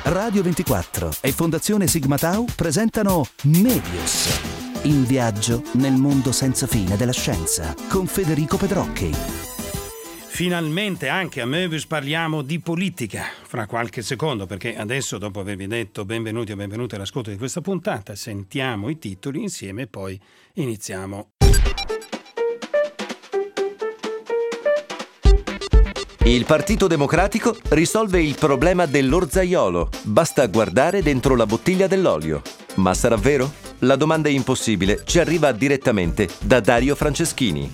Radio 24 e Fondazione Sigma Tau presentano Medius, in viaggio nel mondo senza fine della scienza, con Federico Pedrocchi. Finalmente anche a Medius parliamo di politica, fra qualche secondo, perché adesso, dopo avervi detto benvenuti o benvenute all'ascolto di questa puntata, sentiamo i titoli insieme e poi iniziamo. Il Partito Democratico risolve il problema dell'orzaiolo. Basta guardare dentro la bottiglia dell'olio. Ma sarà vero? La domanda è impossibile ci arriva direttamente da Dario Franceschini.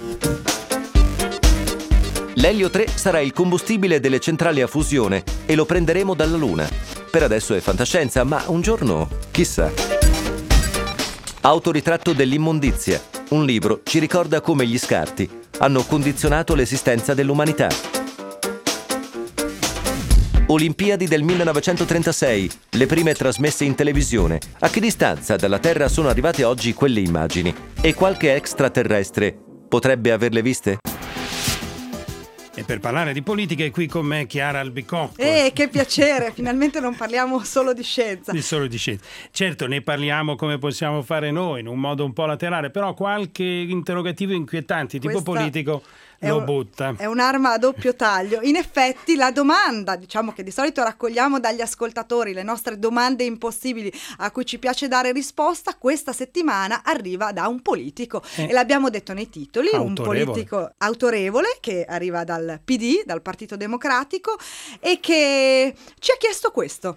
L'elio 3 sarà il combustibile delle centrali a fusione e lo prenderemo dalla Luna. Per adesso è fantascienza, ma un giorno, chissà. Autoritratto dell'immondizia. Un libro ci ricorda come gli scarti hanno condizionato l'esistenza dell'umanità. Olimpiadi del 1936, le prime trasmesse in televisione. A che distanza dalla Terra sono arrivate oggi quelle immagini? E qualche extraterrestre potrebbe averle viste? E per parlare di politica è qui con me Chiara Albicocco. Che piacere, finalmente non parliamo solo di scienza. Solo di scienza. Certo, ne parliamo come possiamo fare noi, in un modo un po' laterale, però qualche interrogativo inquietante, tipo politico, lo butta. È un'arma a doppio taglio. In effetti la domanda, diciamo che di solito raccogliamo dagli ascoltatori le nostre domande impossibili a cui ci piace dare risposta, questa settimana arriva da un politico e l'abbiamo detto nei titoli, un politico autorevole che arriva dal PD, dal Partito Democratico, e che ci ha chiesto questo.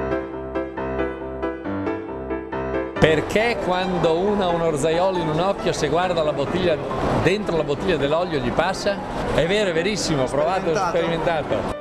Perché quando uno ha un orzaiolo in un occhio, se guarda la bottiglia, dentro la bottiglia dell'olio gli passa? È vero, è verissimo, provato e sperimentato.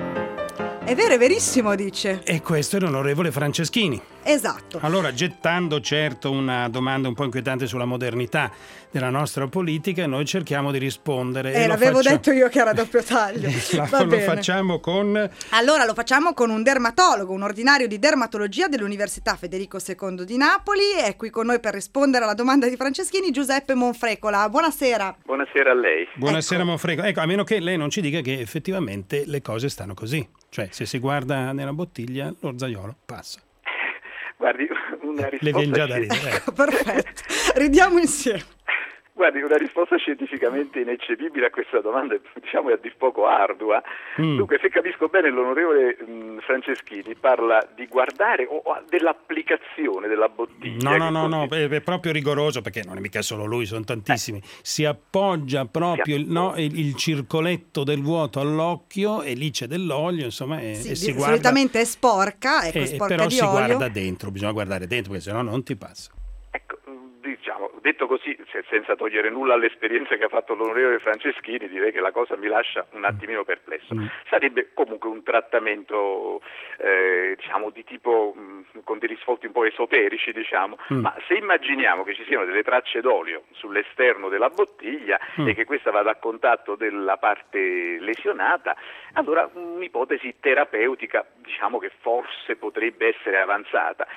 È vero, è verissimo, dice. E questo è l'onorevole Franceschini. Esatto. Allora, gettando certo una domanda un po' inquietante sulla modernità della nostra politica, noi cerchiamo di rispondere. L'avevo detto io che era doppio taglio. Lo facciamo con... Allora, lo facciamo con un dermatologo, un ordinario di dermatologia dell'Università Federico II di Napoli. È qui con noi per rispondere alla domanda di Franceschini, Giuseppe Monfrecola. Buonasera. Buonasera a lei. Buonasera, ecco. Monfrecola. Ecco, a meno che lei non ci dica che effettivamente le cose stanno così. Cioè, se si guarda nella bottiglia, l'orzaiolo passa. Guardi, una risposta... Le viene già da ridere. Perfetto, ridiamo insieme. Guardi, una risposta scientificamente ineccepibile a questa domanda, diciamo, è a dir poco ardua. Dunque, se capisco bene, l'onorevole Franceschini parla di guardare o dell'applicazione della bottiglia. No, è proprio rigoroso, perché non è mica solo lui, sono tantissimi. Si appoggia proprio il circoletto del vuoto all'occhio e lì c'è dell'olio, insomma, e si guarda. Solitamente è sporca, sporca però di olio. Però si guarda dentro, bisogna guardare dentro, perché sennò non ti passa. Diciamo, detto così, senza togliere nulla all'esperienza che ha fatto l'onorevole Franceschini, direi che la cosa mi lascia un attimino perplesso. Sarebbe comunque un trattamento, diciamo, di tipo, con degli svolti un po' esoterici, diciamo, ma se immaginiamo che ci siano delle tracce d'olio sull'esterno della bottiglia e che questa vada a contatto della parte lesionata, allora un'ipotesi terapeutica, diciamo, che forse potrebbe essere avanzata.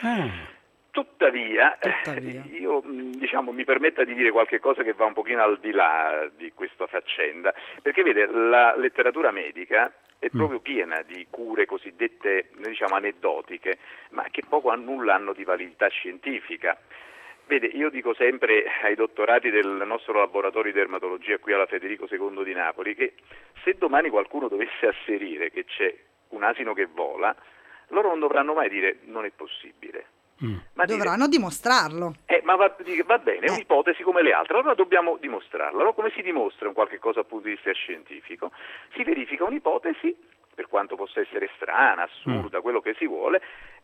Tuttavia, io mi permetta di dire qualche cosa che va un pochino al di là di questa faccenda, perché vede, la letteratura medica è proprio piena di cure cosiddette, aneddotiche, ma che poco o nulla hanno di validità scientifica. Vede, io dico sempre ai dottorati del nostro laboratorio di dermatologia qui alla Federico II di Napoli che se domani qualcuno dovesse asserire che c'è un asino che vola, loro non dovranno mai dire non è possibile. Ma dovranno dimostrarlo. Ma va bene, è un'ipotesi come le altre, allora dobbiamo dimostrarla. Allora, come si dimostra un qualche cosa dal punto di vista scientifico? Si verifica un'ipotesi, per quanto possa essere strana, assurda, quello che si vuole,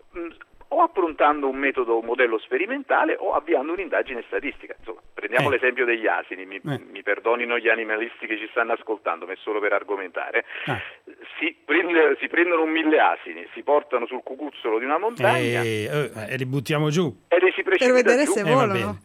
o approntando un modello sperimentale o avviando un'indagine statistica. Insomma, prendiamo l'esempio degli asini, mi perdonino gli animalisti che ci stanno ascoltando, ma è solo per argomentare. Si prendono 1000 asini, si portano sul cucuzzolo di una montagna e li buttiamo giù e li si precipita per vedere giù. se volano.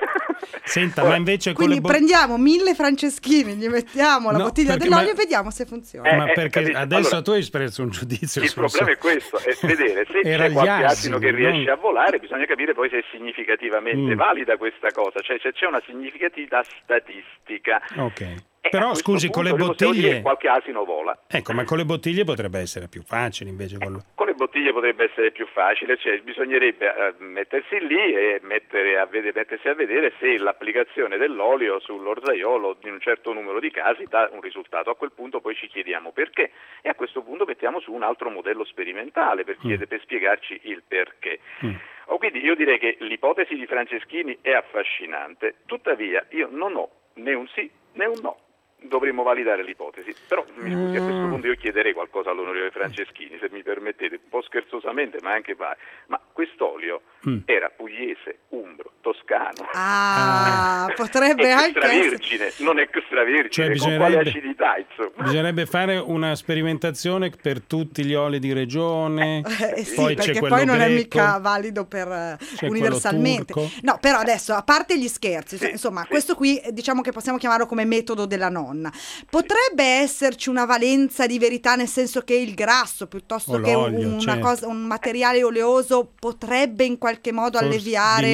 Senta, ma invece quindi prendiamo 1000 Franceschini, gli mettiamo la bottiglia dell'olio e vediamo se funziona. Ma perché adesso tu hai espresso un giudizio. Il problema è questo, è vedere se c'è qualche asino che riesce a volare, bisogna capire poi se è significativamente valida questa cosa, cioè se c'è una significatività statistica. Ok. Però scusi, con le bottiglie qualche asino vola. Ecco, ma con le bottiglie potrebbe essere più facile invece. Con le bottiglie potrebbe essere più facile, cioè bisognerebbe mettersi lì e mettersi a vedere se l'applicazione dell'olio sull'orzaiolo in un certo numero di casi dà un risultato. A quel punto poi ci chiediamo perché e a questo punto mettiamo su un altro modello sperimentale per spiegarci il perché. Quindi io direi che l'ipotesi di Franceschini è affascinante, tuttavia io non ho né un sì né un no. Dovremmo validare l'ipotesi, però mi scusi, a questo punto io chiederei qualcosa all'onorevole Franceschini, se mi permettete, un po' scherzosamente, ma anche ma quest'olio era pugliese, umbro, toscano, potrebbe è anche extravergine, non è extravergine, cioè, con quale acidità, insomma. Bisognerebbe fare una sperimentazione per tutti gli oli di regione, sì, perché poi non è mica valido per universalmente. No, però adesso, a parte gli scherzi, insomma, questo qui diciamo che possiamo chiamarlo come metodo della nonna. Potrebbe esserci una valenza di verità, nel senso che il grasso piuttosto che un materiale oleoso potrebbe in qualche modo alleviare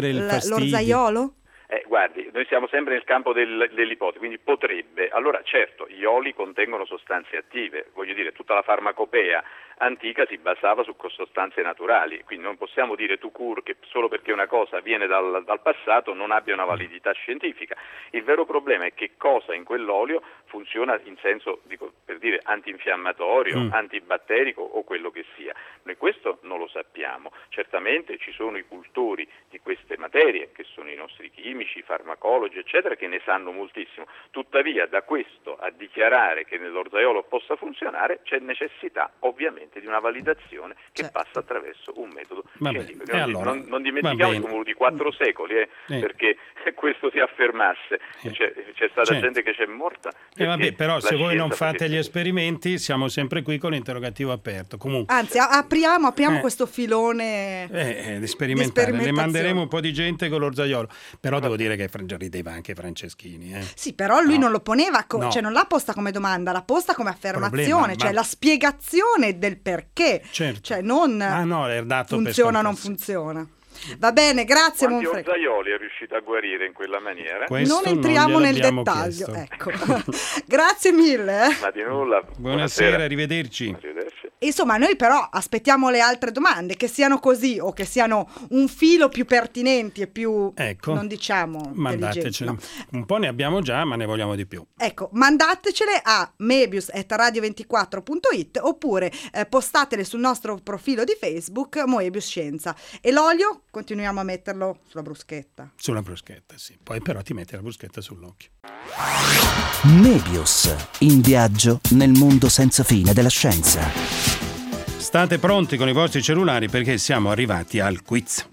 l'orzaiolo? Guardi, noi siamo sempre nel campo dell'ipotesi, quindi potrebbe. Allora certo, gli oli contengono sostanze attive, voglio dire, tutta la farmacopea antica si basava su sostanze naturali, quindi non possiamo dire tout court che solo perché una cosa viene dal passato non abbia una validità scientifica. Il vero problema è che cosa in quell'olio funziona in senso, per dire, antinfiammatorio, antibatterico o quello che sia. Noi questo non lo sappiamo. Certamente ci sono i cultori di queste materie, che sono i nostri chimici, i farmacologi, eccetera, che ne sanno moltissimo. Tuttavia, da questo a dichiarare che nell'orzaiolo possa funzionare c'è necessità, ovviamente, di una validazione che passa attraverso un metodo scientifico. Non dimentichiamo il numero di 4 secoli perché questo si affermasse. C'è stata gente che c'è morta. Però se voi non fate gli esperimenti siamo sempre qui con l'interrogativo aperto. Comunque, anzi, apriamo questo filone di sperimentare. Le manderemo un po' di gente con l'orzaiolo, però devo dire che rideva anche Franceschini. Sì, però lui non lo poneva, cioè non l'ha posta come domanda, l'ha posta come affermazione, cioè la spiegazione del perché, cioè non funziona o non funziona. Va bene, grazie Monfregno. Quanti orzaioli è riuscito a guarire in quella maniera? Non entriamo nel dettaglio, ecco. Grazie mille. Ma di nulla. Buonasera, arrivederci. Insomma, noi però aspettiamo le altre domande, che siano così o che siano un filo più pertinenti e più, non diciamo, mandatecele. No. Un po' ne abbiamo già, ma ne vogliamo di più. Ecco, mandatecele a moebius@radio24.it oppure postatele sul nostro profilo di Facebook Moebius Scienza. E l'olio continuiamo a metterlo sulla bruschetta. Sulla bruschetta, sì. Poi però ti metti la bruschetta sull'occhio. Mebius, in viaggio nel mondo senza fine della scienza. State pronti con i vostri cellulari perché siamo arrivati al quiz.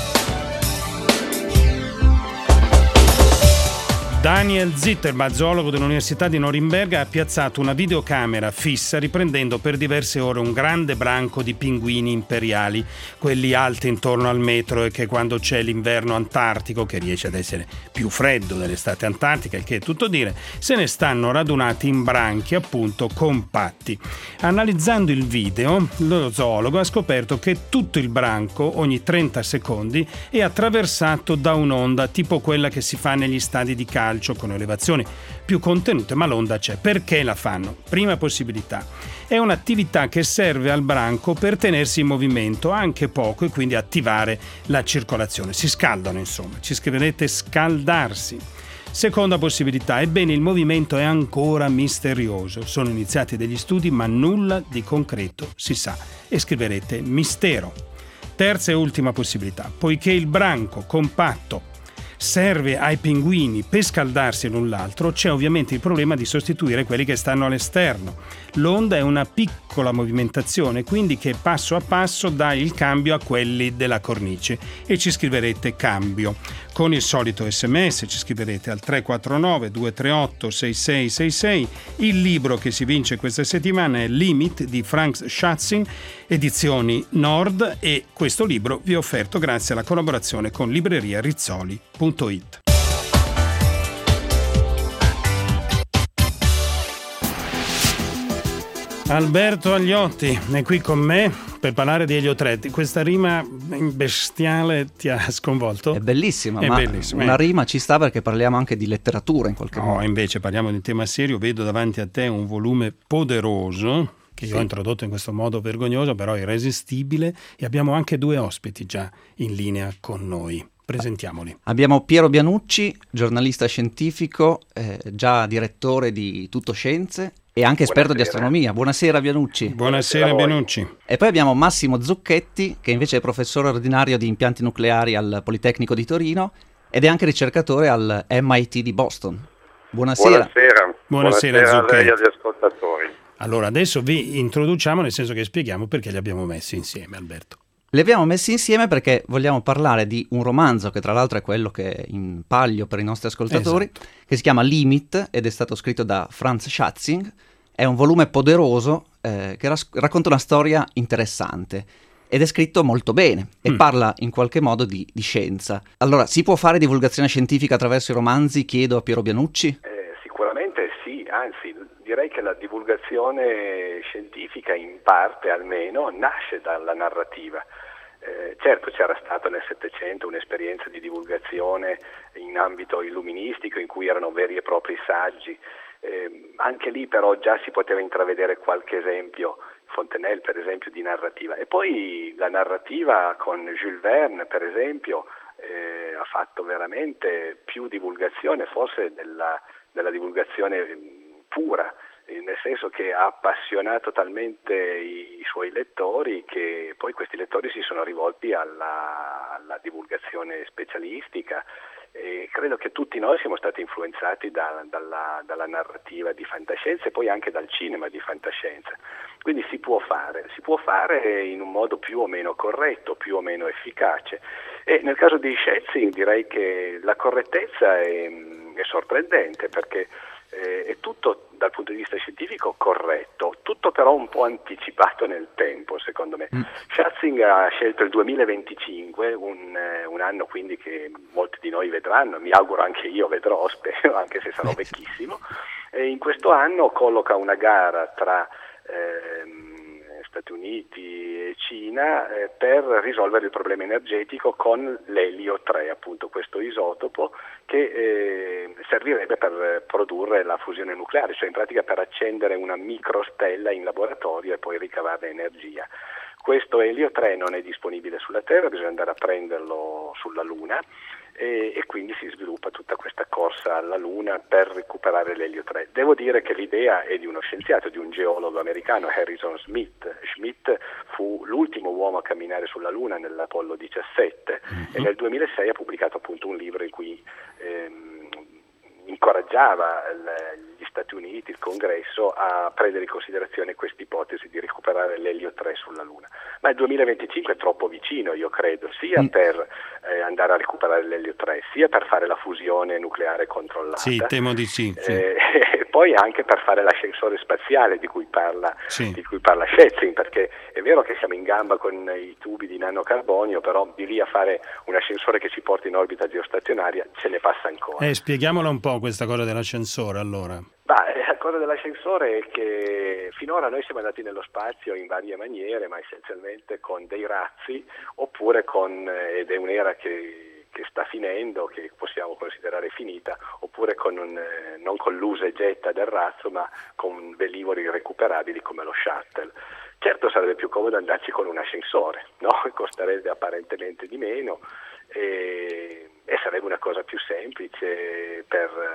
Daniel Zitterbach, zoologo dell'Università di Norimberga, ha piazzato una videocamera fissa riprendendo per diverse ore un grande branco di pinguini imperiali, quelli alti intorno al metro e che quando c'è l'inverno antartico, che riesce ad essere più freddo dell'estate antartica, il che è tutto dire, se ne stanno radunati in branchi appunto compatti. Analizzando il video, lo zoologo ha scoperto che tutto il branco ogni 30 secondi è attraversato da un'onda tipo quella che si fa negli stadi di calcio con elevazioni più contenute, ma l'onda c'è. Perché la fanno? Prima possibilità: è un'attività che serve al branco per tenersi in movimento anche poco e quindi attivare la circolazione. Si scaldano, insomma. Ci scriverete scaldarsi. Seconda possibilità: ebbene, il movimento è ancora misterioso. Sono iniziati degli studi, ma nulla di concreto si sa. E scriverete mistero. Terza e ultima possibilità: poiché il branco compatto serve ai pinguini per scaldarsi l'un l'altro, c'è ovviamente il problema di sostituire quelli che stanno all'esterno. L'onda è una piccola movimentazione, quindi che passo a passo dà il cambio a quelli della cornice, e ci scriverete cambio. Con il solito SMS ci scriverete al 349 238 6666. Il libro che si vince questa settimana è Limit di Frank Schatzing, edizioni Nord, e questo libro vi è offerto grazie alla collaborazione con libreria Rizzoli.it. Alberto Agliotti è qui con me per parlare di eliotretti. Questa rima bestiale ti ha sconvolto? È bellissima, è ma bellissima. Una rima ci sta perché parliamo anche di letteratura in qualche modo. No, invece parliamo di un tema serio. Vedo davanti a te un volume poderoso che io ho introdotto in questo modo vergognoso, però irresistibile, e abbiamo anche 2 ospiti già in linea con noi. Presentiamoli. Abbiamo Piero Bianucci, giornalista scientifico, già direttore di Tutto Scienze e anche esperto di astronomia. Buonasera Bianucci. Buonasera Bianucci. E poi abbiamo Massimo Zucchetti, che invece è professore ordinario di impianti nucleari al Politecnico di Torino ed è anche ricercatore al MIT di Boston. Buonasera. Buonasera a Zucchetti. lei e agli ascoltatori. Allora, adesso vi introduciamo, nel senso che spieghiamo perché li abbiamo messi insieme, Alberto. Li abbiamo messi insieme perché vogliamo parlare di un romanzo che tra l'altro è quello che è in palio per i nostri ascoltatori, Esatto. che si chiama Limit ed è stato scritto da Franz Schatzing. È un volume poderoso che racconta una storia interessante ed è scritto molto bene e parla in qualche modo di scienza. Allora, si può fare divulgazione scientifica attraverso i romanzi? Chiedo a Piero Bianucci. Sicuramente sì, anzi direi che la divulgazione scientifica in parte almeno nasce dalla narrativa. Certo c'era stato nel Settecento un'esperienza di divulgazione in ambito illuministico in cui erano veri e propri saggi, anche lì però già si poteva intravedere qualche esempio, Fontenelle per esempio, di narrativa. E poi la narrativa con Jules Verne per esempio ha fatto veramente più divulgazione forse della divulgazione pura, nel senso che ha appassionato talmente i suoi lettori che poi questi lettori si sono rivolti alla divulgazione specialistica, e credo che tutti noi siamo stati influenzati dalla narrativa di fantascienza e poi anche dal cinema di fantascienza. Quindi si può fare in un modo più o meno corretto, più o meno efficace, e nel caso di Schatzing direi che la correttezza è sorprendente, perché è tutto dal punto di vista scientifico corretto, tutto però un po' anticipato nel tempo secondo me. Schatzing ha scelto il 2025, un anno quindi che molti di noi vedranno, mi auguro anche io vedrò, spero, anche se sarò vecchissimo, e in questo anno colloca una gara tra Stati Uniti e Cina per risolvere il problema energetico con l'elio 3, appunto questo isotopo che servirebbe per produrre la fusione nucleare, cioè in pratica per accendere una microstella in laboratorio e poi ricavarne energia. Questo elio 3 non è disponibile sulla Terra, bisogna andare a prenderlo sulla Luna, e quindi si sviluppa tutta questa corsa alla Luna per recuperare l'elio 3. Devo dire che l'idea è di uno scienziato, di un geologo americano, Harrison Schmitt. Schmitt fu l'ultimo uomo a camminare sulla Luna nell'Apollo 17 e nel 2006 ha pubblicato appunto un libro in cui incoraggiava gli Stati Uniti, il Congresso, a prendere in considerazione questa ipotesi di recuperare l'elio 3 sulla Luna. Ma il 2025 è troppo vicino, io credo, sia per andare a recuperare l'elio 3, sia per fare la fusione nucleare controllata. Sì, temo di sì. E poi anche per fare l'ascensore spaziale di cui parla Schatzing, perché è vero che siamo in gamba con i tubi di nanocarbonio, però di lì a fare un ascensore che ci porti in orbita geostazionaria ce ne passa ancora. Spieghiamola un po' questa cosa dell'ascensore allora. La cosa dell'ascensore è che finora noi siamo andati nello spazio in varie maniere, ma essenzialmente con dei razzi, oppure ed è un'era che sta finendo, che possiamo considerare finita, oppure non con l'usa e getta del razzo, ma con velivoli recuperabili come lo shuttle. Certo sarebbe più comodo andarci con un ascensore, no? Costerebbe apparentemente di meno e sarebbe una cosa più semplice,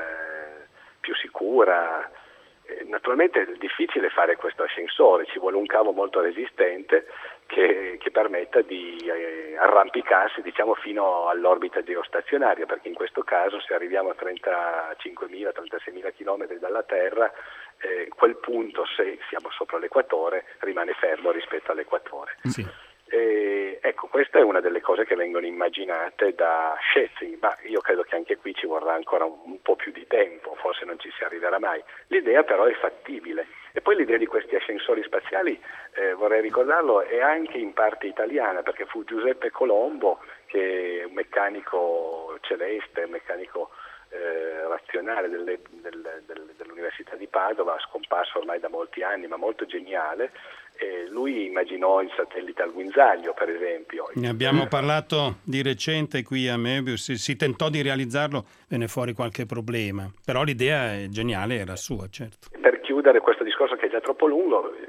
più sicura. Naturalmente è difficile fare questo ascensore, ci vuole un cavo molto resistente che permetta di arrampicarsi, diciamo, fino all'orbita geostazionaria, perché in questo caso se arriviamo a 35.000-36.000 km dalla Terra, quel punto, se siamo sopra l'equatore, rimane fermo rispetto all'equatore. Sì. Ecco, questa è una delle cose che vengono immaginate da Schatzing, ma io credo che anche qui ci vorrà ancora un po' più di tempo, forse non ci si arriverà mai. L'idea però è fattibile. E poi l'idea di questi ascensori spaziali, vorrei ricordarlo, è anche in parte italiana, perché fu Giuseppe Colombo, che è un meccanico celeste, un meccanico razionale dell'Università di Padova, scomparso ormai da molti anni, ma molto geniale. Lui immaginò il satellite al guinzaglio, per esempio. Ne abbiamo parlato di recente qui a Möbius, si tentò di realizzarlo, venne fuori qualche problema, però l'idea è geniale, era sua, certo. Per chiudere questo discorso che è già troppo lungo, tutta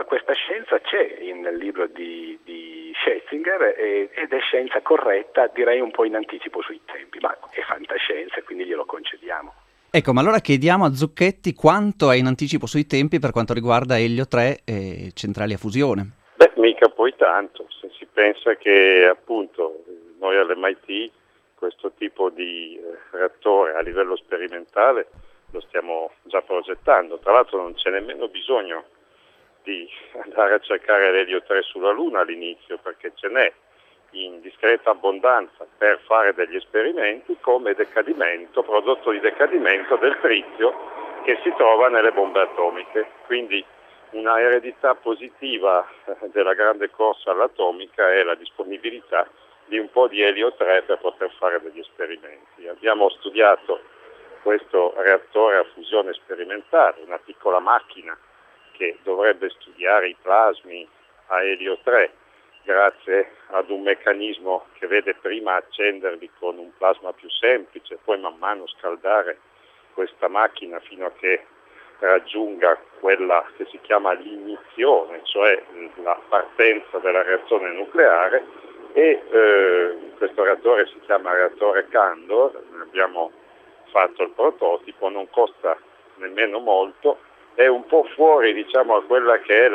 questa scienza c'è nel libro di Schetzinger ed è scienza corretta, direi un po' in anticipo sui tempi, ma è fantascienza, quindi glielo concediamo. Ecco, ma allora chiediamo a Zucchetti quanto è in anticipo sui tempi per quanto riguarda Elio 3 e centrali a fusione. Beh, mica poi tanto, se si pensa che appunto noi all'MIT questo tipo di reattore a livello sperimentale lo stiamo già progettando, tra l'altro non c'è nemmeno bisogno di andare a cercare l'elio 3 sulla Luna all'inizio, perché ce n'è in discreta abbondanza per fare degli esperimenti come prodotto di decadimento del trizio che si trova nelle bombe atomiche. Quindi una eredità positiva della grande corsa all'atomica è la disponibilità di un po' di elio 3 per poter fare degli esperimenti. Abbiamo studiato questo reattore a fusione sperimentale, una piccola macchina che dovrebbe studiare i plasmi a elio 3 grazie ad un meccanismo che vede prima accenderli con un plasma più semplice, poi man mano scaldare questa macchina fino a che raggiunga quella che si chiama l'inizione, cioè la partenza della reazione nucleare, e questo reattore si chiama reattore Kandor. Abbiamo fatto il prototipo, non costa nemmeno molto, è un po' fuori, diciamo, a quella che è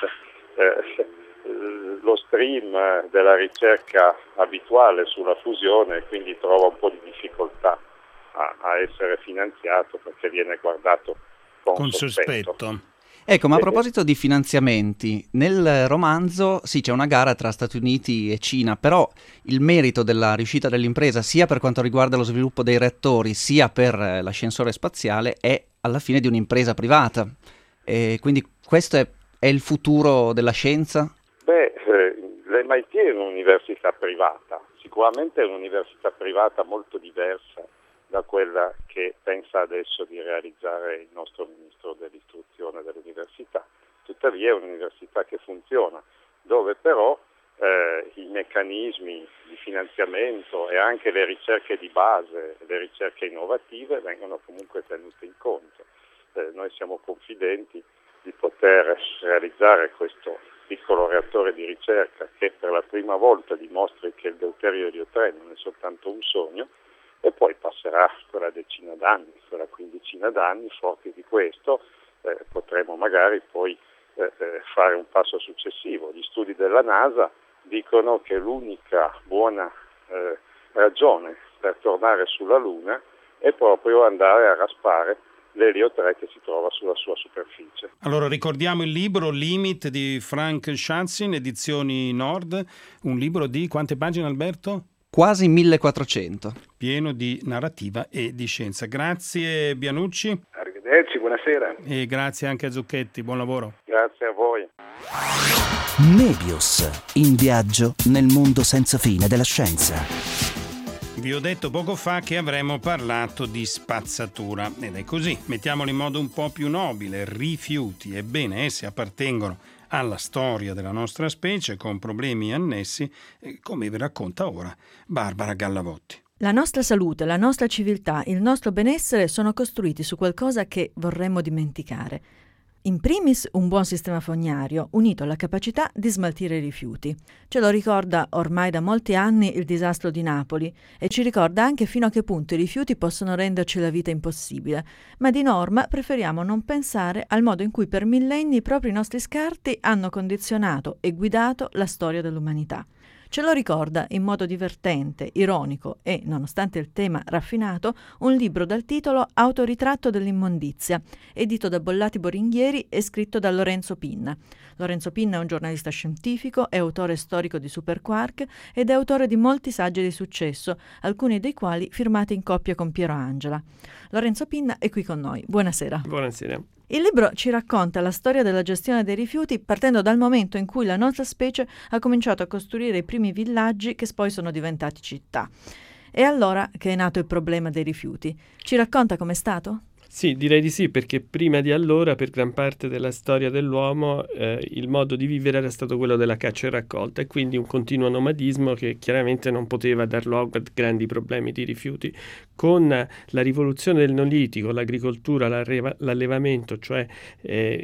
lo stream della ricerca abituale sulla fusione, quindi trova un po' di difficoltà a essere finanziato perché viene guardato con sospetto. Ecco, ma a proposito di finanziamenti, nel romanzo sì, c'è una gara tra Stati Uniti e Cina, però il merito della riuscita dell'impresa, sia per quanto riguarda lo sviluppo dei reattori, sia per l'ascensore spaziale, è alla fine di un'impresa privata. E quindi questo è il futuro della scienza? Beh, l'MIT è un'università privata, sicuramente è un'università privata molto diversa da quella che pensa adesso di realizzare il nostro ministro dell'istruzione dell'università. Tuttavia è un'università che funziona, dove però i meccanismi di finanziamento e anche le ricerche di base, le ricerche innovative vengono comunque tenute in conto. Noi siamo confidenti di poter realizzare questo piccolo reattore di ricerca che per la prima volta dimostri che il deuterio elio 3 non è soltanto un sogno, e poi passerà quella decina d'anni, quella quindicina d'anni, forti di questo potremo magari poi fare un passo successivo. Gli studi della NASA dicono che l'unica buona ragione per tornare sulla Luna è proprio andare a raspare l'elio 3 che si trova sulla sua superficie. Allora ricordiamo il libro Limit di Frank Schatzing, edizioni Nord, un libro di quante pagine, Alberto? Quasi 1400. Pieno di narrativa e di scienza. Grazie Bianucci. Arrivederci, buonasera. E grazie anche a Zucchetti, buon lavoro. Grazie a voi. Nebius, in viaggio nel mondo senza fine della scienza. Vi ho detto poco fa che avremmo parlato di spazzatura ed è così, mettiamolo in modo un po' più nobile, rifiuti. Ebbene, essi appartengono alla storia della nostra specie con problemi annessi, come vi racconta ora Barbara Gallavotti. La nostra salute, la nostra civiltà, il nostro benessere sono costruiti su qualcosa che vorremmo dimenticare. In primis un buon sistema fognario unito alla capacità di smaltire i rifiuti. Ce lo ricorda ormai da molti anni il disastro di Napoli e ci ricorda anche fino a che punto i rifiuti possono renderci la vita impossibile, ma di norma preferiamo non pensare al modo in cui per millenni proprio i nostri scarti hanno condizionato e guidato la storia dell'umanità. Ce lo ricorda in modo divertente, ironico e, nonostante il tema raffinato, un libro dal titolo Autoritratto dell'immondizia, edito da Bollati Boringhieri e scritto da Lorenzo Pinna. Lorenzo Pinna è un giornalista scientifico, è autore storico di Superquark ed è autore di molti saggi di successo, alcuni dei quali firmati in coppia con Piero Angela. Lorenzo Pinna è qui con noi. Buonasera. Buonasera. Il libro ci racconta la storia della gestione dei rifiuti partendo dal momento in cui la nostra specie ha cominciato a costruire i primi villaggi che poi sono diventati città. È allora che è nato il problema dei rifiuti. Ci racconta com'è stato? Sì, direi di sì, perché prima di allora, per gran parte della storia dell'uomo, il modo di vivere era stato quello della caccia e raccolta, e quindi un continuo nomadismo che chiaramente non poteva dar luogo a grandi problemi di rifiuti. Con la rivoluzione del Neolitico, l'agricoltura, l'allevamento, cioè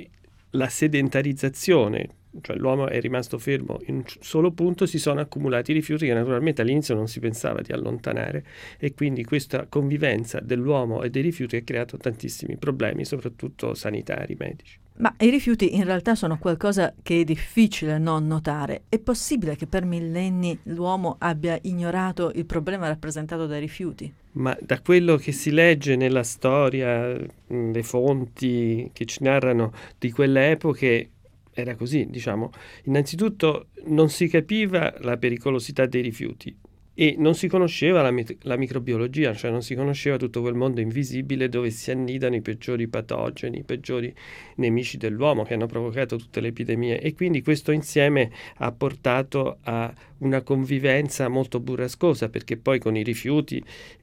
la sedentarizzazione, cioè l'uomo è rimasto fermo in un solo punto, si sono accumulati rifiuti che naturalmente all'inizio non si pensava di allontanare, e quindi questa convivenza dell'uomo e dei rifiuti ha creato tantissimi problemi, soprattutto sanitari, medici. Ma i rifiuti in realtà sono qualcosa che è difficile non notare. È possibile che per millenni l'uomo abbia ignorato il problema rappresentato dai rifiuti? Ma da quello che si legge nella storia, le fonti che ci narrano di quelle epoche, era così, diciamo. Innanzitutto non si capiva la pericolosità dei rifiuti e non si conosceva la microbiologia, cioè non si conosceva tutto quel mondo invisibile dove si annidano i peggiori patogeni, i peggiori nemici dell'uomo che hanno provocato tutte le epidemie, e quindi questo insieme ha portato a una convivenza molto burrascosa, perché poi con i rifiuti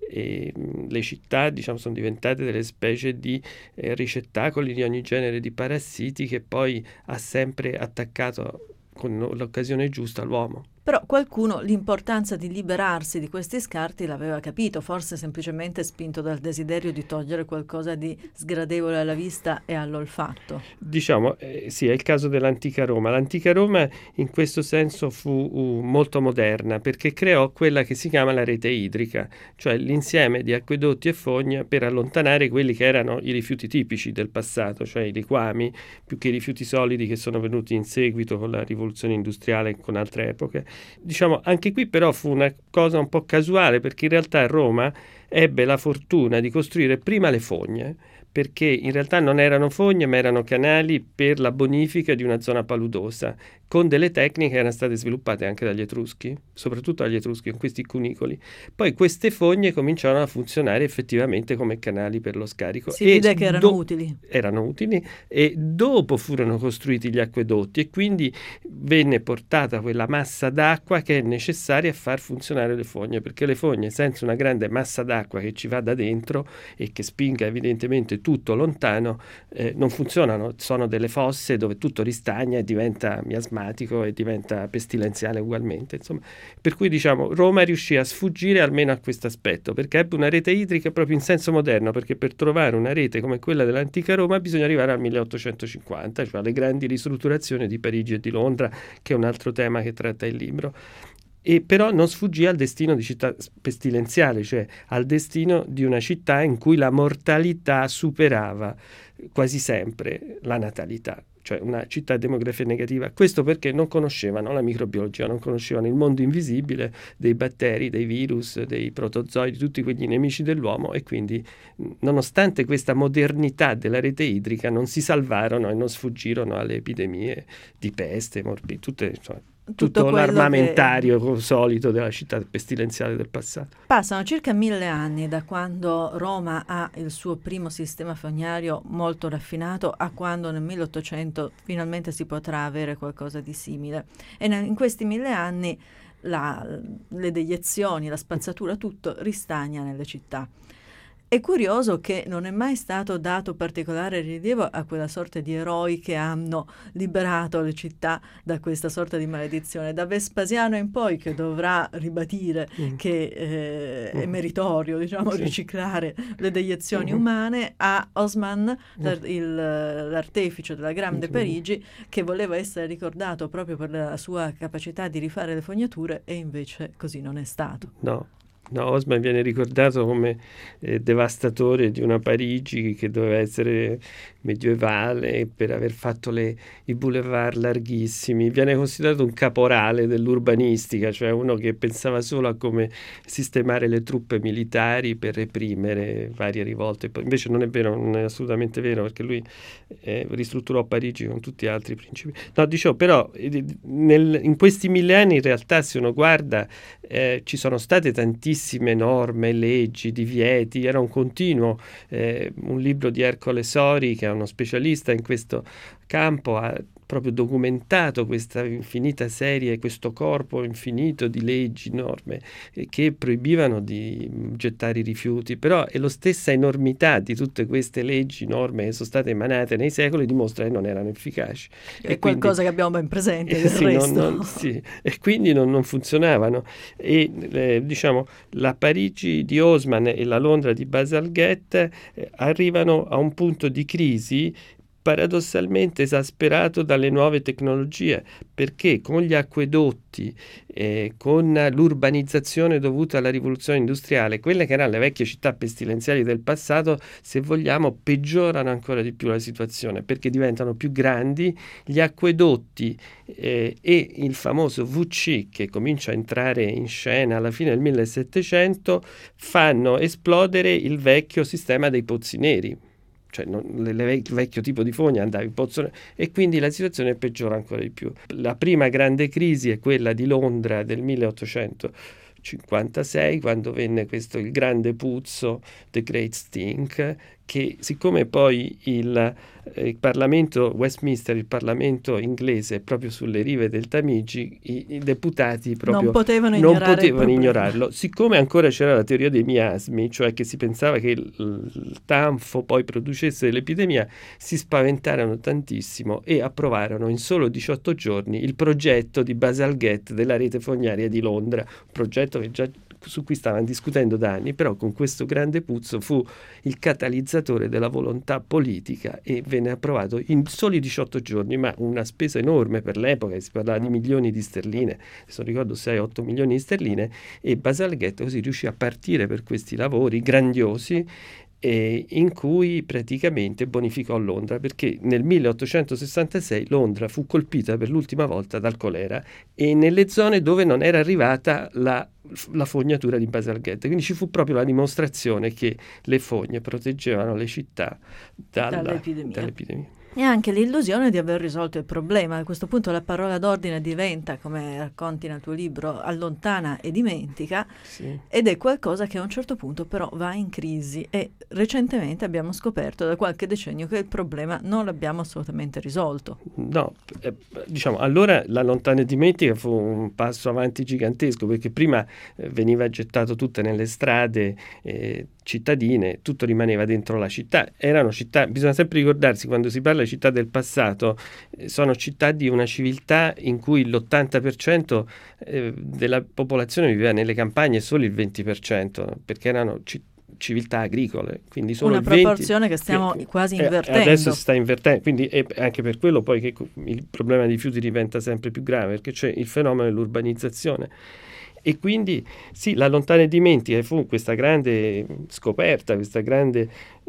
le città, diciamo, sono diventate delle specie di ricettacoli di ogni genere di parassiti che poi ha sempre attaccato con l'occasione giusta l'uomo. Però qualcuno l'importanza di liberarsi di questi scarti l'aveva capito, forse semplicemente spinto dal desiderio di togliere qualcosa di sgradevole alla vista e all'olfatto. Diciamo, sì, è il caso dell'antica Roma. L'antica Roma in questo senso fu molto moderna, perché creò quella che si chiama la rete idrica, cioè l'insieme di acquedotti e fogne per allontanare quelli che erano i rifiuti tipici del passato, cioè i liquami, più che i rifiuti solidi che sono venuti in seguito con la rivoluzione industriale e con altre epoche. Diciamo, anche qui però fu una cosa un po' casuale, perché in realtà Roma ebbe la fortuna di costruire prima le fogne, perché in realtà non erano fogne ma erano canali per la bonifica di una zona paludosa, con delle tecniche che erano state sviluppate anche dagli Etruschi, soprattutto dagli Etruschi, con questi cunicoli. Poi queste fogne cominciarono a funzionare effettivamente come canali per lo scarico. Si vede che erano utili. Erano utili, e dopo furono costruiti gli acquedotti, e quindi venne portata quella massa d'acqua che è necessaria a far funzionare le fogne, perché le fogne senza una grande massa d'acqua che ci vada dentro e che spinga evidentemente tutto lontano non funzionano, sono delle fosse dove tutto ristagna e diventa miasmatico e diventa pestilenziale ugualmente, insomma. Per cui, diciamo, Roma riuscì a sfuggire almeno a questo aspetto, perché ebbe una rete idrica proprio in senso moderno, perché per trovare una rete come quella dell'antica Roma bisogna arrivare al 1850, cioè alle grandi ristrutturazioni di Parigi e di Londra, che è un altro tema che tratta il libro. E però non sfuggì al destino di città pestilenziale, cioè al destino di una città in cui la mortalità superava quasi sempre la natalità, cioè una città a demografia negativa. Questo perché non conoscevano la microbiologia, non conoscevano il mondo invisibile dei batteri, dei virus, dei protozoidi, tutti quegli nemici dell'uomo, e quindi nonostante questa modernità della rete idrica non si salvarono e non sfuggirono alle epidemie di peste, morbi, tutto l'armamentario solito della città pestilenziale del passato. Passano circa 1000 anni da quando Roma ha il suo primo sistema fognario molto raffinato a quando nel 1800 finalmente si potrà avere qualcosa di simile. E in questi 1000 anni le deiezioni, la spazzatura, tutto ristagna nelle città. È curioso che non è mai stato dato particolare rilievo a quella sorta di eroi che hanno liberato le città da questa sorta di maledizione. Da Vespasiano in poi, che dovrà ribadire che è meritorio, diciamo, riciclare le deiezioni umane, a Haussmann, l'artefice della Grande Parigi, che voleva essere ricordato proprio per la sua capacità di rifare le fognature, e invece così non è stato. No, Haussmann viene ricordato come devastatore di una Parigi che doveva essere medievale per aver fatto i boulevard larghissimi. Viene considerato un caporale dell'urbanistica, cioè uno che pensava solo a come sistemare le truppe militari per reprimere varie rivolte. Invece non è vero, non è assolutamente vero, perché lui ristrutturò Parigi con tutti gli altri principi. No, dicevo, però in questi 1000 anni in realtà, se uno guarda, ci sono state tantissime norme, leggi, divieti, era un continuo. Un libro di Ercole Sori, che è uno specialista in questo campo, ha proprio documentato questa infinita serie, questo corpo infinito di leggi, norme che proibivano di gettare i rifiuti, però è la stessa enormità di tutte queste leggi, norme che sono state emanate nei secoli dimostra che non erano efficaci. È qualcosa che abbiamo ben presente del resto. E quindi non funzionavano. E diciamo, la Parigi di Haussmann e la Londra di Bazalgette arrivano a un punto di crisi paradossalmente esasperato dalle nuove tecnologie, perché con gli acquedotti, con l'urbanizzazione dovuta alla rivoluzione industriale, quelle che erano le vecchie città pestilenziali del passato, se vogliamo, peggiorano ancora di più la situazione, perché diventano più grandi, gli acquedotti e il famoso VC, che comincia a entrare in scena alla fine del 1700, fanno esplodere il vecchio sistema dei pozzi neri. Cioè il vecchio tipo di fogna andava in pozzo, e quindi la situazione peggiora ancora di più. La prima grande crisi è quella di Londra del 1856, quando venne il grande puzzo, The Great Stink, che siccome poi il Parlamento Westminster, il Parlamento inglese, proprio sulle rive del Tamigi, i deputati proprio non potevano ignorarlo. Siccome ancora c'era la teoria dei miasmi, cioè che si pensava che il tanfo poi producesse l'epidemia, si spaventarono tantissimo e approvarono in solo 18 giorni il progetto di Bazalgette della rete fognaria di Londra, un progetto che già su cui stavano discutendo da anni, però con questo grande puzzo fu il catalizzatore della volontà politica e venne approvato in soli 18 giorni, ma una spesa enorme per l'epoca, si parlava di milioni di sterline, se non ricordo 6-8 milioni di sterline, e Bazalgette così riuscì a partire per questi lavori grandiosi, in cui praticamente bonificò Londra, perché nel 1866 Londra fu colpita per l'ultima volta dal colera e nelle zone dove non era arrivata la fognatura di Bazalgette, quindi ci fu proprio la dimostrazione che le fogne proteggevano le città dall'epidemia. E anche l'illusione di aver risolto il problema. A questo punto la parola d'ordine diventa, come racconti nel tuo libro, allontana e dimentica, sì. Ed è qualcosa che a un certo punto però va in crisi, e recentemente abbiamo scoperto da qualche decennio che il problema non l'abbiamo assolutamente risolto. No, diciamo, allora l'allontana e dimentica fu un passo avanti gigantesco, perché prima veniva gettato tutto nelle strade cittadine, tutto rimaneva dentro la città. Erano città, bisogna sempre ricordarsi, quando si parla di città del passato, sono città di una civiltà in cui l'80% della popolazione viveva nelle campagne e solo il 20% perché erano civiltà agricole, quindi solo una proporzione che stiamo quasi invertendo. Adesso si sta invertendo, quindi è anche per quello poi che il problema dei rifiuti diventa sempre più grave, perché c'è il fenomeno dell'urbanizzazione. E quindi sì, la lontana e dimentica fu questa grande scoperta, questo grande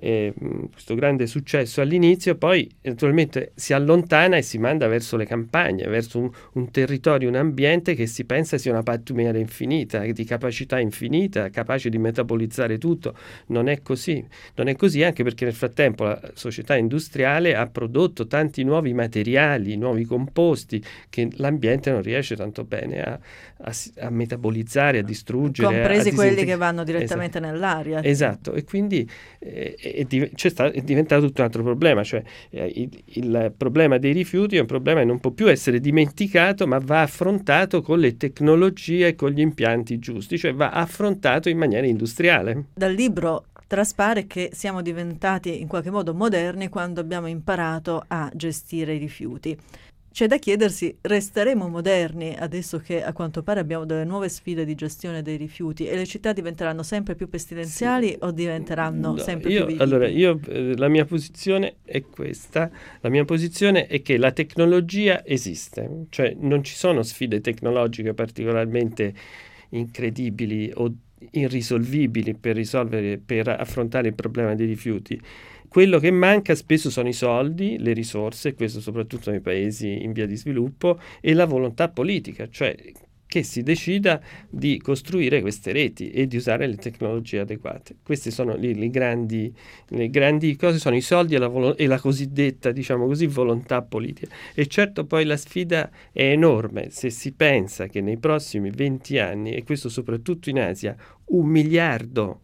successo all'inizio, poi naturalmente si allontana e si manda verso le campagne, verso un territorio, un ambiente che si pensa sia una pattumiera infinita, di capacità infinita, capace di metabolizzare tutto. Non è così, anche perché nel frattempo la società industriale ha prodotto tanti nuovi materiali, nuovi composti che l'ambiente non riesce tanto bene a metabolizzare, a distruggere, compresi quelli che vanno direttamente nell'aria. Esatto, e quindi è diventato tutto un altro problema, cioè il problema dei rifiuti è un problema che non può più essere dimenticato, ma va affrontato con le tecnologie e con gli impianti giusti, cioè va affrontato in maniera industriale. Dal libro traspare che siamo diventati in qualche modo moderni quando abbiamo imparato a gestire i rifiuti. C'è da chiedersi, resteremo moderni adesso che a quanto pare abbiamo delle nuove sfide di gestione dei rifiuti, e le città diventeranno sempre più pestilenziali o diventeranno sempre più vivibili? Allora, la mia posizione è questa. La mia posizione è che la tecnologia esiste, cioè non ci sono sfide tecnologiche particolarmente incredibili o irrisolvibili per affrontare il problema dei rifiuti. Quello che manca spesso sono i soldi, le risorse, questo soprattutto nei paesi in via di sviluppo, e la volontà politica, cioè che si decida di costruire queste reti e di usare le tecnologie adeguate. Queste sono le grandi cose, sono i soldi e la cosiddetta, diciamo così, volontà politica. E certo poi la sfida è enorme se si pensa che nei prossimi 20 anni, e questo soprattutto in Asia, 1 miliardo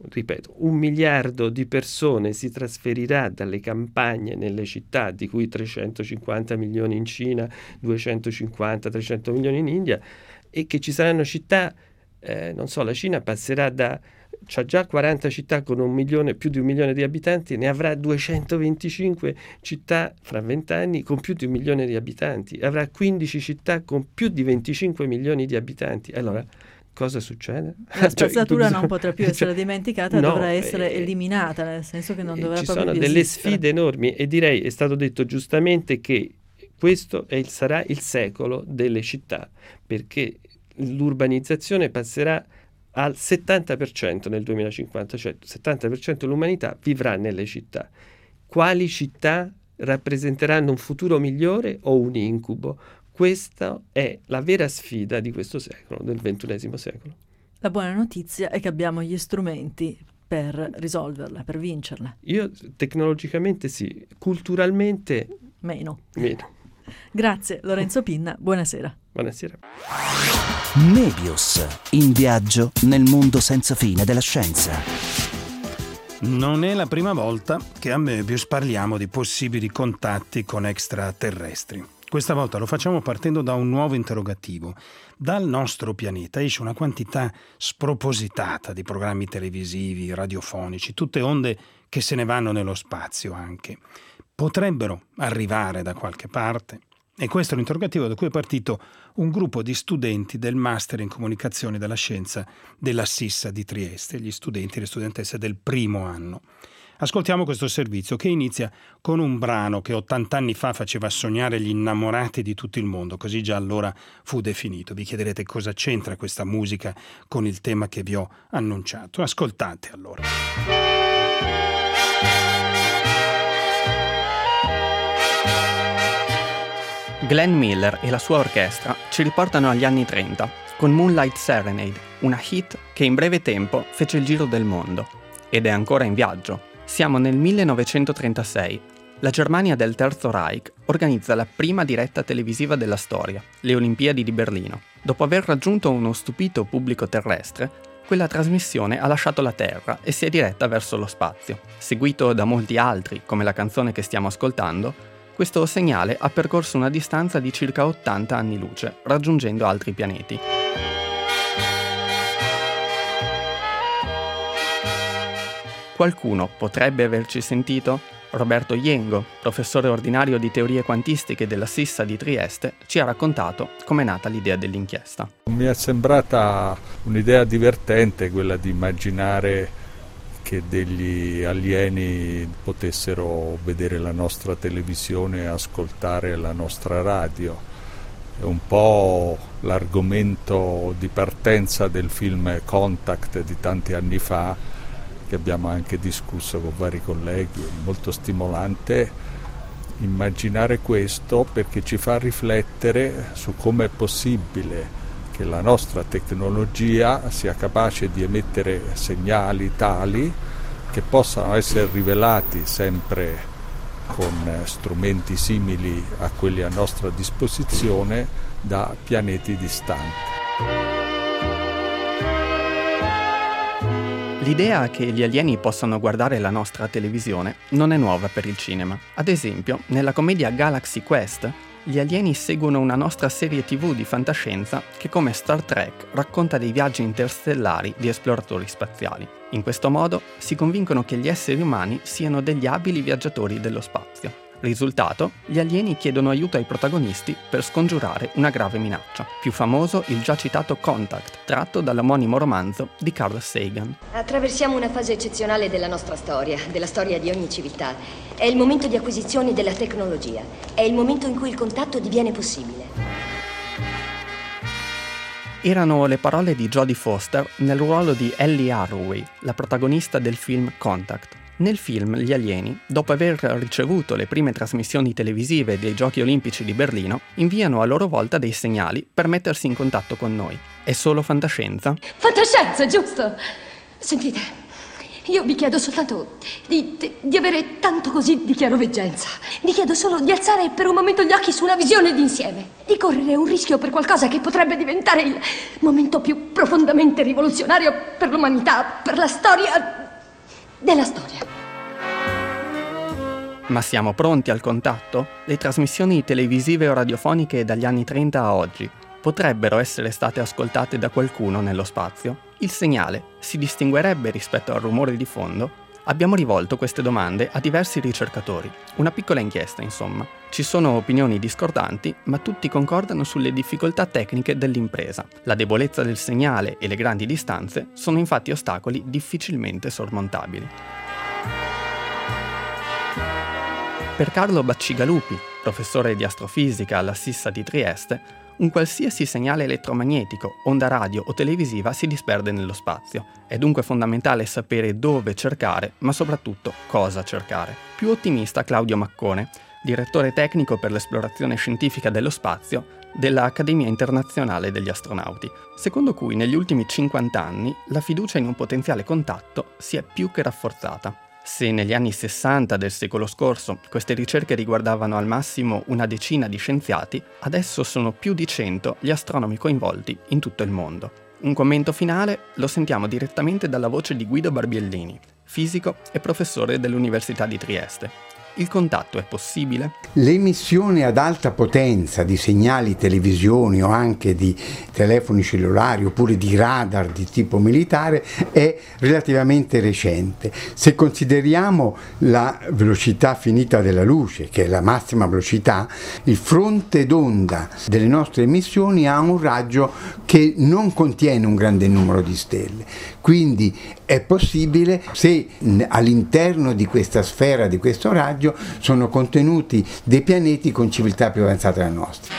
di persone si trasferirà dalle campagne nelle città, di cui 350 milioni in Cina, 250-300 milioni in India, e che ci saranno città, la Cina passerà c'ha già 40 città con più di 1 milione di abitanti, ne avrà 225 città fra 20 anni con più di 1 milione di abitanti, avrà 15 città con più di 25 milioni di abitanti. Allora cosa succede? La spazzatura non potrà più essere dimenticata, dovrà essere eliminata, nel senso che non dovrà ci proprio sono più delle esistere. sfide enormi, e direi, è stato detto giustamente, che questo sarà il secolo delle città, perché l'urbanizzazione passerà al 70% nel 2050, cioè il 70% dell'umanità vivrà nelle città. Quali città rappresenteranno un futuro migliore o un incubo? Questa è la vera sfida di questo secolo, del XXI secolo. La buona notizia è che abbiamo gli strumenti per risolverla, per vincerla. Io tecnologicamente sì, culturalmente meno. Grazie Lorenzo Pinna, buonasera. Buonasera. Mebius, in viaggio nel mondo senza fine della scienza. Non è la prima volta che a Mebius parliamo di possibili contatti con extraterrestri. Questa volta lo facciamo partendo da un nuovo interrogativo. Dal nostro pianeta esce una quantità spropositata di programmi televisivi, radiofonici, tutte onde che se ne vanno nello spazio anche. Potrebbero arrivare da qualche parte? E questo è l'interrogativo da cui è partito un gruppo di studenti del Master in Comunicazione della Scienza della Sissa di Trieste, gli studenti e le studentesse del primo anno. Ascoltiamo questo servizio che inizia con un brano che 80 anni fa faceva sognare gli innamorati di tutto il mondo, così già allora fu definito. Vi chiederete cosa c'entra questa musica con il tema che vi ho annunciato. Ascoltate allora. Glenn Miller e la sua orchestra ci riportano agli anni 30 con Moonlight Serenade, una hit che in breve tempo fece il giro del mondo ed è ancora in viaggio. Siamo nel 1936. La Germania del Terzo Reich organizza la prima diretta televisiva della storia, le Olimpiadi di Berlino. Dopo aver raggiunto uno stupito pubblico terrestre, quella trasmissione ha lasciato la Terra e si è diretta verso lo spazio. Seguito da molti altri, come la canzone che stiamo ascoltando, questo segnale ha percorso una distanza di circa 80 anni luce, raggiungendo altri pianeti. Qualcuno potrebbe averci sentito? Roberto Jengo, professore ordinario di teorie quantistiche della Sissa di Trieste, ci ha raccontato com'è nata l'idea dell'inchiesta. Mi è sembrata un'idea divertente quella di immaginare che degli alieni potessero vedere la nostra televisione e ascoltare la nostra radio. È un po' l'argomento di partenza del film Contact di tanti anni fa, che abbiamo anche discusso con vari colleghi. È molto stimolante immaginare questo, perché ci fa riflettere su come è possibile che la nostra tecnologia sia capace di emettere segnali tali che possano essere rivelati sempre con strumenti simili a quelli a nostra disposizione da pianeti distanti. L'idea che gli alieni possano guardare la nostra televisione non è nuova per il cinema. Ad esempio, nella commedia Galaxy Quest, gli alieni seguono una nostra serie TV di fantascienza che, come Star Trek, racconta dei viaggi interstellari di esploratori spaziali. In questo modo si convincono che gli esseri umani siano degli abili viaggiatori dello spazio. Risultato, gli alieni chiedono aiuto ai protagonisti per scongiurare una grave minaccia. Più famoso il già citato Contact, tratto dall'omonimo romanzo di Carl Sagan. Attraversiamo una fase eccezionale della nostra storia, della storia di ogni civiltà. È il momento di acquisizione della tecnologia. È il momento in cui il contatto diviene possibile. Erano le parole di Jodie Foster nel ruolo di Ellie Arroway, la protagonista del film Contact. Nel film gli alieni, dopo aver ricevuto le prime trasmissioni televisive dei Giochi Olimpici di Berlino, inviano a loro volta dei segnali per mettersi in contatto con noi. È solo fantascienza? Fantascienza, giusto? Sentite, io vi chiedo soltanto di avere tanto così di chiaroveggenza. Vi chiedo solo di alzare per un momento gli occhi su una visione d'insieme, di correre un rischio per qualcosa che potrebbe diventare il momento più profondamente rivoluzionario per l'umanità, per la storia della storia. Ma siamo pronti al contatto? Le trasmissioni televisive o radiofoniche dagli anni 30 a oggi potrebbero essere state ascoltate da qualcuno nello spazio? Il segnale si distinguerebbe rispetto al rumore di fondo? Abbiamo rivolto queste domande a diversi ricercatori, una piccola inchiesta insomma. Ci sono opinioni discordanti, ma tutti concordano sulle difficoltà tecniche dell'impresa. La debolezza del segnale e le grandi distanze sono infatti ostacoli difficilmente sormontabili. Per Carlo Baccigalupi, professore di astrofisica alla SISSA di Trieste, un qualsiasi segnale elettromagnetico, onda radio o televisiva si disperde nello spazio. È dunque fondamentale sapere dove cercare, ma soprattutto cosa cercare. Più ottimista Claudio Maccone, direttore tecnico per l'esplorazione scientifica dello spazio dell'Accademia Internazionale degli Astronauti, secondo cui negli ultimi 50 anni la fiducia in un potenziale contatto si è più che rafforzata. Se negli anni 60 del secolo scorso queste ricerche riguardavano al massimo una decina di scienziati, adesso sono più di 100 gli astronomi coinvolti in tutto il mondo. Un commento finale lo sentiamo direttamente dalla voce di Guido Barbiellini, fisico e professore dell'Università di Trieste. Il contatto è possibile? L'emissione ad alta potenza di segnali televisioni o anche di telefoni cellulari oppure di radar di tipo militare è relativamente recente. Se consideriamo la velocità finita della luce, che è la massima velocità, il fronte d'onda delle nostre emissioni ha un raggio che non contiene un grande numero di stelle. Quindi è possibile, se all'interno di questa sfera, di questo raggio, sono contenuti dei pianeti con civiltà più avanzate della nostra.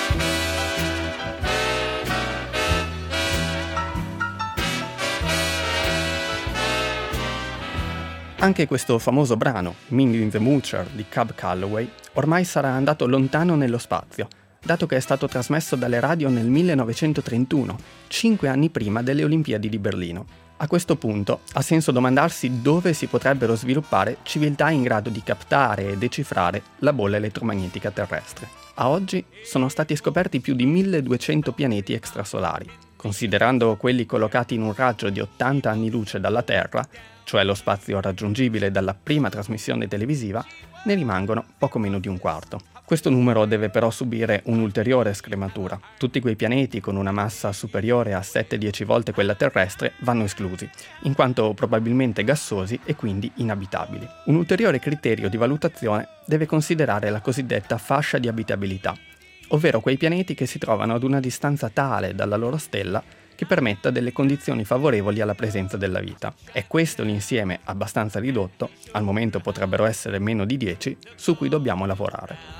Anche questo famoso brano, Meet in the Moocher di Cab Calloway, ormai sarà andato lontano nello spazio, dato che è stato trasmesso dalle radio nel 1931, 5 anni prima delle Olimpiadi di Berlino. A questo punto ha senso domandarsi dove si potrebbero sviluppare civiltà in grado di captare e decifrare la bolla elettromagnetica terrestre. A oggi sono stati scoperti più di 1200 pianeti extrasolari. Considerando quelli collocati in un raggio di 80 anni luce dalla Terra, cioè lo spazio raggiungibile dalla prima trasmissione televisiva, ne rimangono poco meno di un quarto. Questo numero deve però subire un'ulteriore scrematura. Tutti quei pianeti con una massa superiore a 7-10 volte quella terrestre vanno esclusi, in quanto probabilmente gassosi e quindi inabitabili. Un ulteriore criterio di valutazione deve considerare la cosiddetta fascia di abitabilità, ovvero quei pianeti che si trovano ad una distanza tale dalla loro stella che permetta delle condizioni favorevoli alla presenza della vita. È questo l'insieme abbastanza ridotto, al momento potrebbero essere meno di 10, su cui dobbiamo lavorare.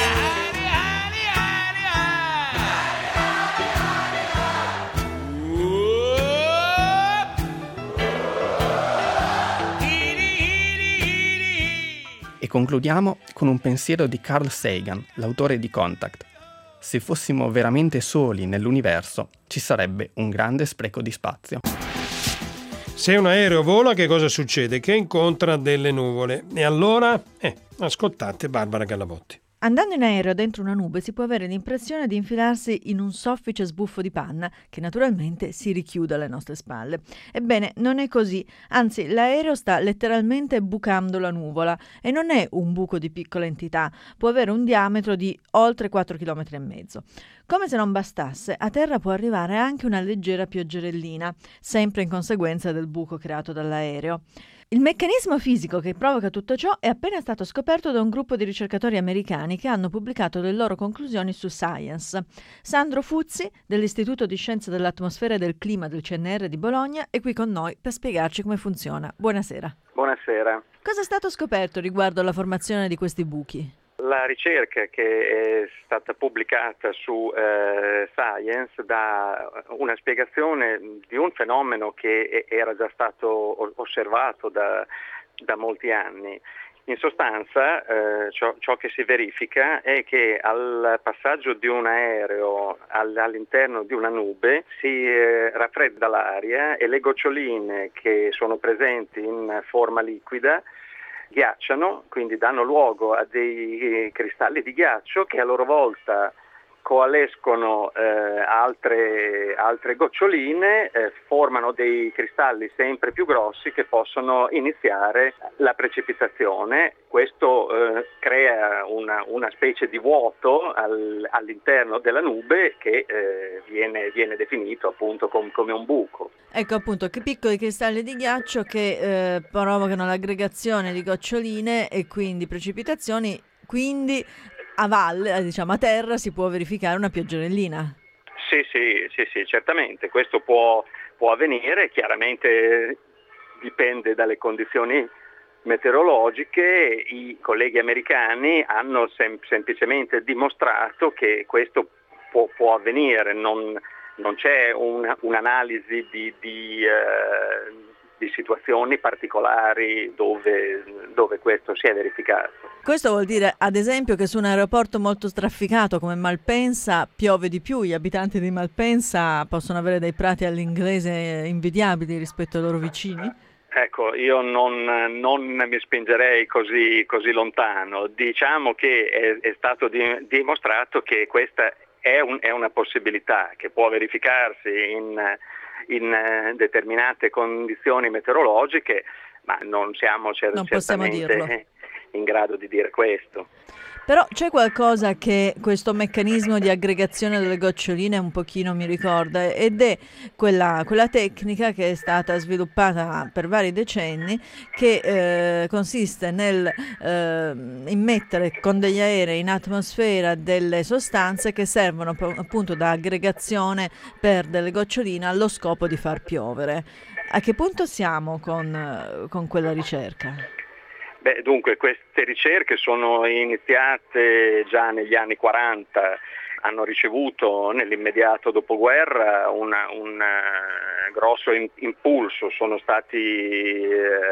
E concludiamo con un pensiero di Carl Sagan, l'autore di Contact. Se fossimo veramente soli nell'universo, ci sarebbe un grande spreco di spazio. Se un aereo vola, che cosa succede? Che incontra delle nuvole. E allora, ascoltate Barbara Gallavotti. Andando in aereo dentro una nube si può avere l'impressione di infilarsi in un soffice sbuffo di panna che naturalmente si richiude alle nostre spalle. Ebbene, non è così, anzi l'aereo sta letteralmente bucando la nuvola e non è un buco di piccola entità, può avere un diametro di oltre 4,5 km. Come se non bastasse, a terra può arrivare anche una leggera pioggerellina, sempre in conseguenza del buco creato dall'aereo. Il meccanismo fisico che provoca tutto ciò è appena stato scoperto da un gruppo di ricercatori americani che hanno pubblicato le loro conclusioni su Science. Sandro Fuzzi, dell'Istituto di Scienze dell'Atmosfera e del Clima del CNR di Bologna, è qui con noi per spiegarci come funziona. Buonasera. Buonasera. Cosa è stato scoperto riguardo alla formazione di questi buchi? La ricerca che è stata pubblicata su Science dà una spiegazione di un fenomeno che era già stato osservato da molti anni. In sostanza ciò che si verifica è che al passaggio di un aereo all'interno di una nube si raffredda l'aria e le goccioline che sono presenti in forma liquida ghiacciano, quindi danno luogo a dei cristalli di ghiaccio che a loro volta coalescono altre goccioline, formano dei cristalli sempre più grossi che possono iniziare la precipitazione. Questo crea una specie di vuoto all'interno della nube che viene definito appunto come un buco. Ecco appunto che piccoli cristalli di ghiaccio che provocano l'aggregazione di goccioline e quindi precipitazioni, quindi a valle, diciamo a terra, si può verificare una pioggerellina. Sì, certamente. Questo può avvenire, chiaramente dipende dalle condizioni meteorologiche. I colleghi americani hanno semplicemente dimostrato che questo può avvenire, non c'è un'analisi di situazioni particolari dove questo si è verificato. Questo vuol dire, ad esempio, che su un aeroporto molto trafficato come Malpensa piove di più, gli abitanti di Malpensa possono avere dei prati all'inglese invidiabili rispetto ai loro vicini? Ecco, io non mi spingerei così lontano. Diciamo che è stato dimostrato che questa è una possibilità che può verificarsi in determinate condizioni meteorologiche, ma non siamo certamente in grado di dire questo. Però c'è qualcosa che questo meccanismo di aggregazione delle goccioline un pochino mi ricorda, ed è quella tecnica che è stata sviluppata per vari decenni, che consiste nel immettere con degli aerei in atmosfera delle sostanze che servono appunto da aggregazione per delle goccioline allo scopo di far piovere. A che punto siamo con quella ricerca? Dunque, queste ricerche sono iniziate già negli anni 40, hanno ricevuto nell'immediato dopoguerra un grosso impulso, sono stati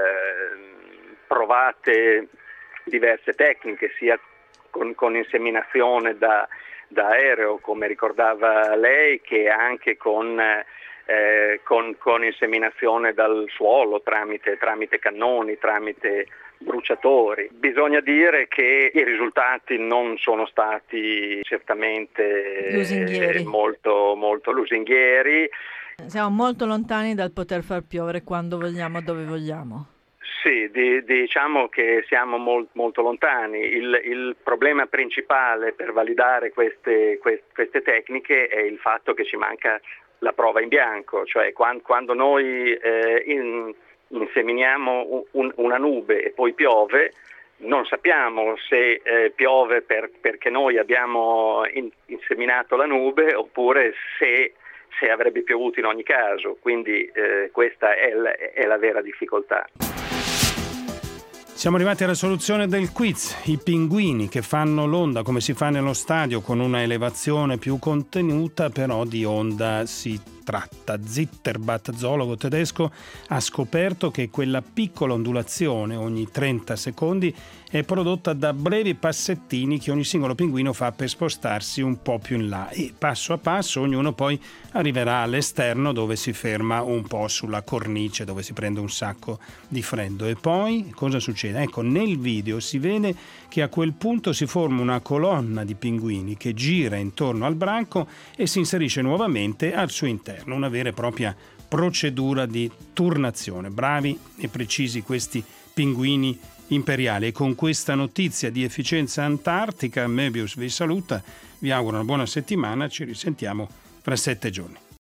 provate diverse tecniche, sia con inseminazione da aereo, come ricordava lei, che anche con inseminazione dal suolo tramite cannoni, tramite bruciatori. Bisogna dire che i risultati non sono stati certamente molto lusinghieri. Siamo molto lontani dal poter far piovere quando vogliamo, dove vogliamo. Sì, diciamo che siamo molto lontani. Il problema principale per validare queste tecniche è il fatto che ci manca la prova in bianco, cioè quando noi inseminiamo una nube e poi piove, non sappiamo se piove perché noi abbiamo inseminato la nube oppure se avrebbe piovuto in ogni caso, quindi questa è la vera difficoltà. Siamo arrivati alla soluzione del quiz. I pinguini che fanno l'onda come si fa nello stadio, con una elevazione più contenuta, però di onda si tratta. Zitterbach, zoologo tedesco, ha scoperto che quella piccola ondulazione ogni 30 secondi è prodotta da brevi passettini che ogni singolo pinguino fa per spostarsi un po' più in là, e passo a passo ognuno poi arriverà all'esterno, dove si ferma un po' sulla cornice, dove si prende un sacco di freddo. E poi cosa succede? Ecco, nel video si vede che a quel punto si forma una colonna di pinguini che gira intorno al branco e si inserisce nuovamente al suo interno, una vera e propria procedura di turnazione. Bravi e precisi questi pinguini imperiali. E con questa notizia di efficienza antartica Möbius vi saluta, vi auguro una buona settimana, ci risentiamo fra 7 giorni.